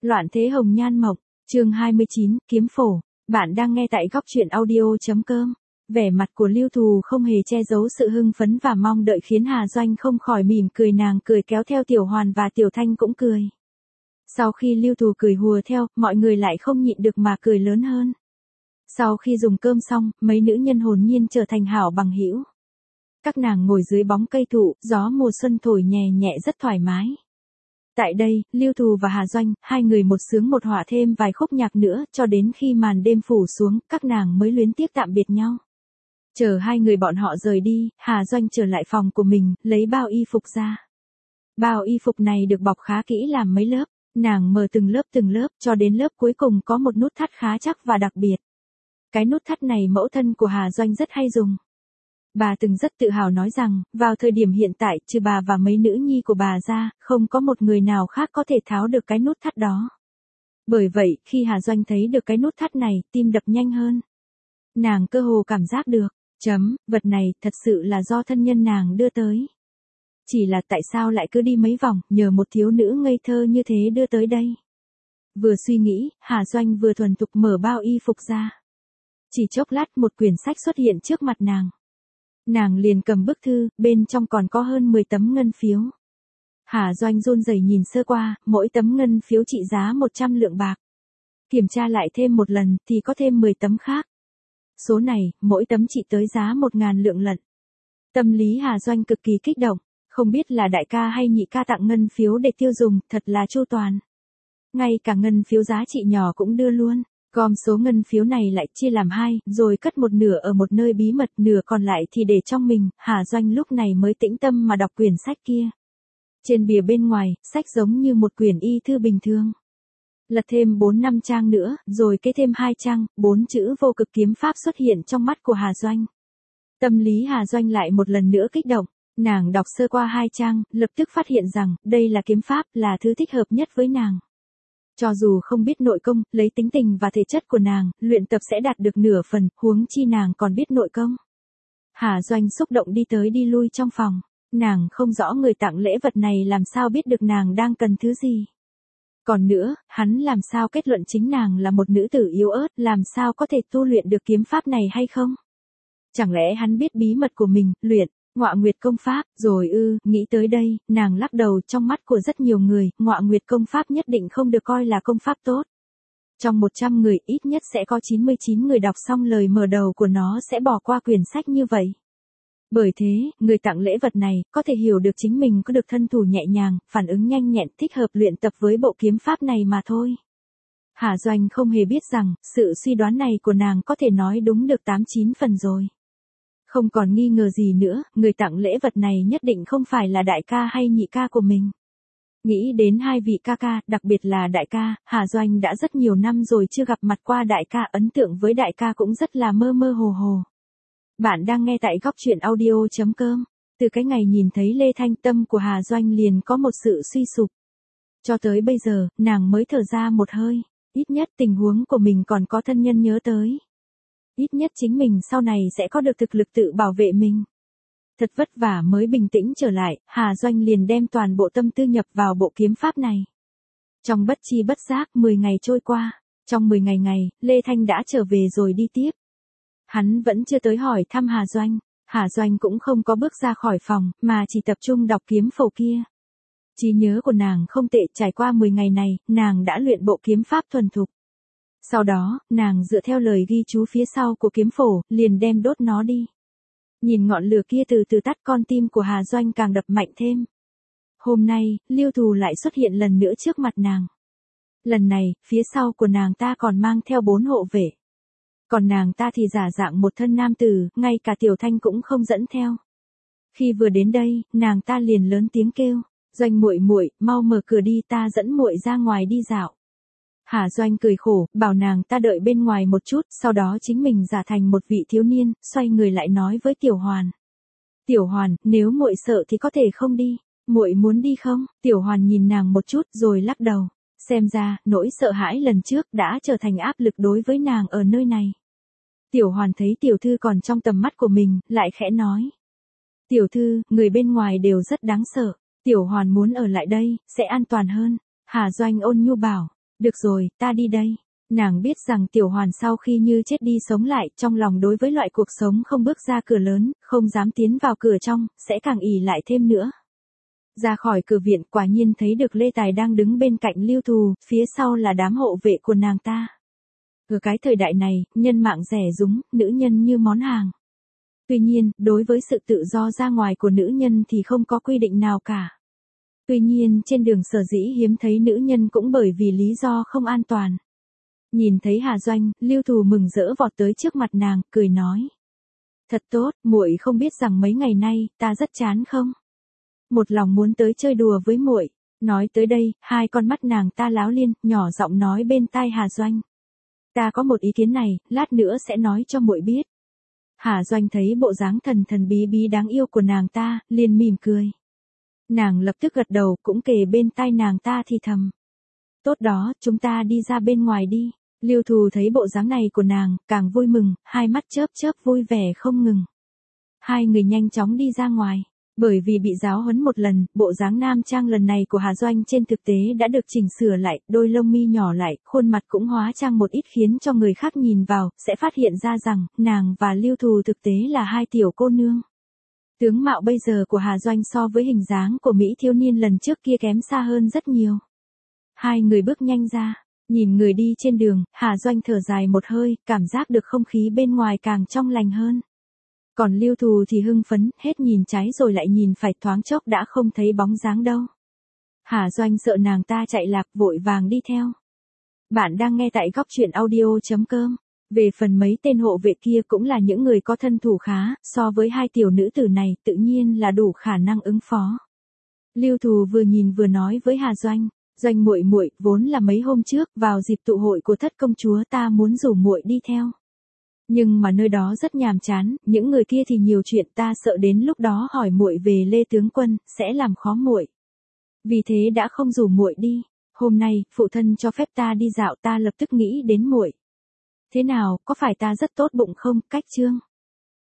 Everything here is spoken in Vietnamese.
Loạn thế hồng nhan mộng, chương 29, kiếm phổ. Bạn đang nghe tại góc truyện audio.com. Vẻ mặt của Lưu Thù không hề che giấu sự hưng phấn và mong đợi khiến Hà Doanh không khỏi mỉm cười, nàng cười kéo theo Tiểu Hoàn và Tiểu Thanh cũng cười. Sau khi Lưu Thù cười hùa theo, mọi người lại không nhịn được mà cười lớn hơn. Sau khi dùng cơm xong, mấy nữ nhân hồn nhiên trở thành hảo bằng hữu. Các nàng ngồi dưới bóng cây thụ, gió mùa xuân thổi nhẹ nhẹ rất thoải mái. Tại đây, Lưu Thù và Hà Doanh, hai người một sướng một họa thêm vài khúc nhạc nữa, cho đến khi màn đêm phủ xuống, các nàng mới luyến tiếc tạm biệt nhau. Chờ hai người bọn họ rời đi, Hà Doanh trở lại phòng của mình, lấy bao y phục ra. Bao y phục này được bọc khá kỹ làm mấy lớp, nàng mở từng lớp, cho đến lớp cuối cùng có một nút thắt khá chắc và đặc biệt. Cái nút thắt này mẫu thân của Hà Doanh rất hay dùng. Bà từng rất tự hào nói rằng, vào thời điểm hiện tại, trừ bà và mấy nữ nhi của bà ra, không có một người nào khác có thể tháo được cái nút thắt đó. Bởi vậy, khi Hà Doanh thấy được cái nút thắt này, tim đập nhanh hơn. Nàng cơ hồ cảm giác được, vật này thật sự là do thân nhân nàng đưa tới. Chỉ là tại sao lại cứ đi mấy vòng, nhờ một thiếu nữ ngây thơ như thế đưa tới đây. Vừa suy nghĩ, Hà Doanh vừa thuần thục mở bao y phục ra. Chỉ chốc lát một quyển sách xuất hiện trước mặt nàng. Nàng liền cầm bức thư, bên trong còn có hơn 10 tấm ngân phiếu. Hà Doanh run rẩy nhìn sơ qua, mỗi tấm ngân phiếu trị giá 100 lượng bạc. Kiểm tra lại thêm một lần thì có thêm 10 tấm khác. Số này, mỗi tấm trị tới giá 1.000 lượng lận. Tâm lý Hà Doanh cực kỳ kích động, không biết là đại ca hay nhị ca tặng ngân phiếu để tiêu dùng, thật là chu toàn. Ngay cả ngân phiếu giá trị nhỏ cũng đưa luôn. Gom số ngân phiếu này lại chia làm hai, rồi cất một nửa ở một nơi bí mật, nửa còn lại thì để trong mình. Hà Doanh lúc này mới tĩnh tâm mà đọc quyển sách kia. Trên bìa bên ngoài, sách giống như một quyển y thư bình thường. Lật thêm 4-5 trang nữa, rồi kế thêm 2 trang, 4 chữ vô cực kiếm pháp xuất hiện trong mắt của Hà Doanh. Tâm lý Hà Doanh lại một lần nữa kích động. Nàng đọc sơ qua 2 trang, lập tức phát hiện rằng, đây là kiếm pháp, là thứ thích hợp nhất với nàng. Cho dù không biết nội công, lấy tính tình và thể chất của nàng, luyện tập sẽ đạt được nửa phần, huống chi nàng còn biết nội công. Hà Doanh xúc động đi tới đi lui trong phòng. Nàng không rõ người tặng lễ vật này làm sao biết được nàng đang cần thứ gì. Còn nữa, hắn làm sao kết luận chính nàng là một nữ tử yếu ớt, làm sao có thể tu luyện được kiếm pháp này hay không? Chẳng lẽ hắn biết bí mật của mình, luyện Ngọa Nguyệt công pháp, rồi nghĩ tới đây, nàng lắc đầu. Trong mắt của rất nhiều người, Ngọa Nguyệt công pháp nhất định không được coi là công pháp tốt. Trong 100 người ít nhất sẽ có 99 người đọc xong lời mở đầu của nó sẽ bỏ qua quyển sách như vậy. Bởi thế, người tặng lễ vật này, có thể hiểu được chính mình có được thân thủ nhẹ nhàng, phản ứng nhanh nhẹn, thích hợp luyện tập với bộ kiếm pháp này mà thôi. Hà Doanh không hề biết rằng, sự suy đoán này của nàng có thể nói đúng được 8-9 phần rồi. Không còn nghi ngờ gì nữa, người tặng lễ vật này nhất định không phải là đại ca hay nhị ca của mình. Nghĩ đến hai vị ca ca, đặc biệt là đại ca, Hà Doanh đã rất nhiều năm rồi chưa gặp mặt qua đại ca, ấn tượng với đại ca cũng rất là mơ mơ hồ hồ. Bạn đang nghe tại góc truyện audio.com. Từ cái ngày nhìn thấy Lê Thanh, tâm của Hà Doanh liền có một sự suy sụp. Cho tới bây giờ, nàng mới thở ra một hơi, ít nhất tình huống của mình còn có thân nhân nhớ tới. Ít nhất chính mình sau này sẽ có được thực lực tự bảo vệ mình. Thật vất vả mới bình tĩnh trở lại, Hà Doanh liền đem toàn bộ tâm tư nhập vào bộ kiếm pháp này. Trong bất chi bất giác 10 ngày trôi qua, trong 10 ngày, Lê Thanh đã trở về rồi đi tiếp. Hắn vẫn chưa tới hỏi thăm Hà Doanh cũng không có bước ra khỏi phòng, mà chỉ tập trung đọc kiếm phổ kia. Trí nhớ của nàng không tệ, trải qua 10 ngày này, nàng đã luyện bộ kiếm pháp thuần thục. Sau đó, nàng dựa theo lời ghi chú phía sau của kiếm phổ, liền đem đốt nó đi. Nhìn ngọn lửa kia từ từ tắt, con tim của Hà Doanh càng đập mạnh thêm. Hôm nay, Lưu Thù lại xuất hiện lần nữa trước mặt nàng. Lần này, phía sau của nàng ta còn mang theo 4 hộ vệ. Còn nàng ta thì giả dạng một thân nam tử, ngay cả Tiểu Thanh cũng không dẫn theo. Khi vừa đến đây, nàng ta liền lớn tiếng kêu, Doanh muội muội, mau mở cửa đi, ta dẫn muội ra ngoài đi dạo. Hà Doanh cười khổ, bảo nàng ta đợi bên ngoài một chút, sau đó chính mình giả thành một vị thiếu niên, xoay người lại nói với Tiểu Hoàn. Tiểu Hoàn, nếu muội sợ thì có thể không đi, muội muốn đi không? Tiểu Hoàn nhìn nàng một chút rồi lắc đầu. Xem ra, nỗi sợ hãi lần trước đã trở thành áp lực đối với nàng ở nơi này. Tiểu Hoàn thấy tiểu thư còn trong tầm mắt của mình, lại khẽ nói. Tiểu thư, người bên ngoài đều rất đáng sợ. Tiểu Hoàn muốn ở lại đây, sẽ an toàn hơn. Hà Doanh ôn nhu bảo. Được rồi, ta đi đây. Nàng biết rằng Tiểu Hoàn sau khi như chết đi sống lại, trong lòng đối với loại cuộc sống không bước ra cửa lớn, không dám tiến vào cửa trong, sẽ càng ỷ lại thêm nữa. Ra khỏi cửa viện quả nhiên thấy được Lê Tài đang đứng bên cạnh Lưu Thù, phía sau là đám hộ vệ của nàng ta. Ở cái thời đại này, nhân mạng rẻ rúng, nữ nhân như món hàng. Tuy nhiên, đối với sự tự do ra ngoài của nữ nhân thì không có quy định nào cả. Tuy nhiên, trên đường sở dĩ hiếm thấy nữ nhân cũng bởi vì lý do không an toàn. Nhìn thấy Hà Doanh, Lưu Thù mừng rỡ vọt tới trước mặt nàng, cười nói. Thật tốt, muội không biết rằng mấy ngày nay, ta rất chán không? Một lòng muốn tới chơi đùa với muội. Nói tới đây, hai con mắt nàng ta láo liên, nhỏ giọng nói bên tai Hà Doanh. Ta có một ý kiến này, lát nữa sẽ nói cho muội biết. Hà Doanh thấy bộ dáng thần thần bí bí đáng yêu của nàng ta, liền mỉm cười. Nàng lập tức gật đầu, cũng kề bên tai nàng ta thì thầm. Tốt đó, chúng ta đi ra bên ngoài đi. Lưu Thù thấy bộ dáng này của nàng, càng vui mừng, hai mắt chớp chớp vui vẻ không ngừng. Hai người nhanh chóng đi ra ngoài. Bởi vì bị giáo huấn một lần, bộ dáng nam trang lần này của Hà Doanh trên thực tế đã được chỉnh sửa lại, đôi lông mi nhỏ lại, khuôn mặt cũng hóa trang một ít khiến cho người khác nhìn vào, sẽ phát hiện ra rằng, nàng và Lưu Thù thực tế là hai tiểu cô nương. Tướng mạo bây giờ của Hà Doanh so với hình dáng của Mỹ thiếu niên lần trước kia kém xa hơn rất nhiều. Hai người bước nhanh ra, nhìn người đi trên đường, Hà Doanh thở dài một hơi, cảm giác được không khí bên ngoài càng trong lành hơn. Còn Lưu Thù thì hưng phấn, hết nhìn trái rồi lại nhìn phải, thoáng chốc đã không thấy bóng dáng đâu. Hà Doanh sợ nàng ta chạy lạc, vội vàng đi theo. Bạn đang nghe tại góc truyện audio.com. Về phần mấy tên hộ vệ kia cũng là những người có thân thủ khá, so với hai tiểu nữ tử này tự nhiên là đủ khả năng ứng phó. Lưu Thù vừa nhìn vừa nói với Hà Doanh. Doanh muội muội, vốn là mấy hôm trước, vào dịp tụ hội của thất công chúa ta muốn rủ muội đi theo. Nhưng mà nơi đó rất nhàm chán, những người kia thì nhiều chuyện, ta sợ đến lúc đó hỏi muội về Lê tướng quân, sẽ làm khó muội. Vì thế đã không rủ muội đi. Hôm nay, phụ thân cho phép ta đi dạo, ta lập tức nghĩ đến muội. Thế nào, có phải ta rất tốt bụng không, Cách Trương?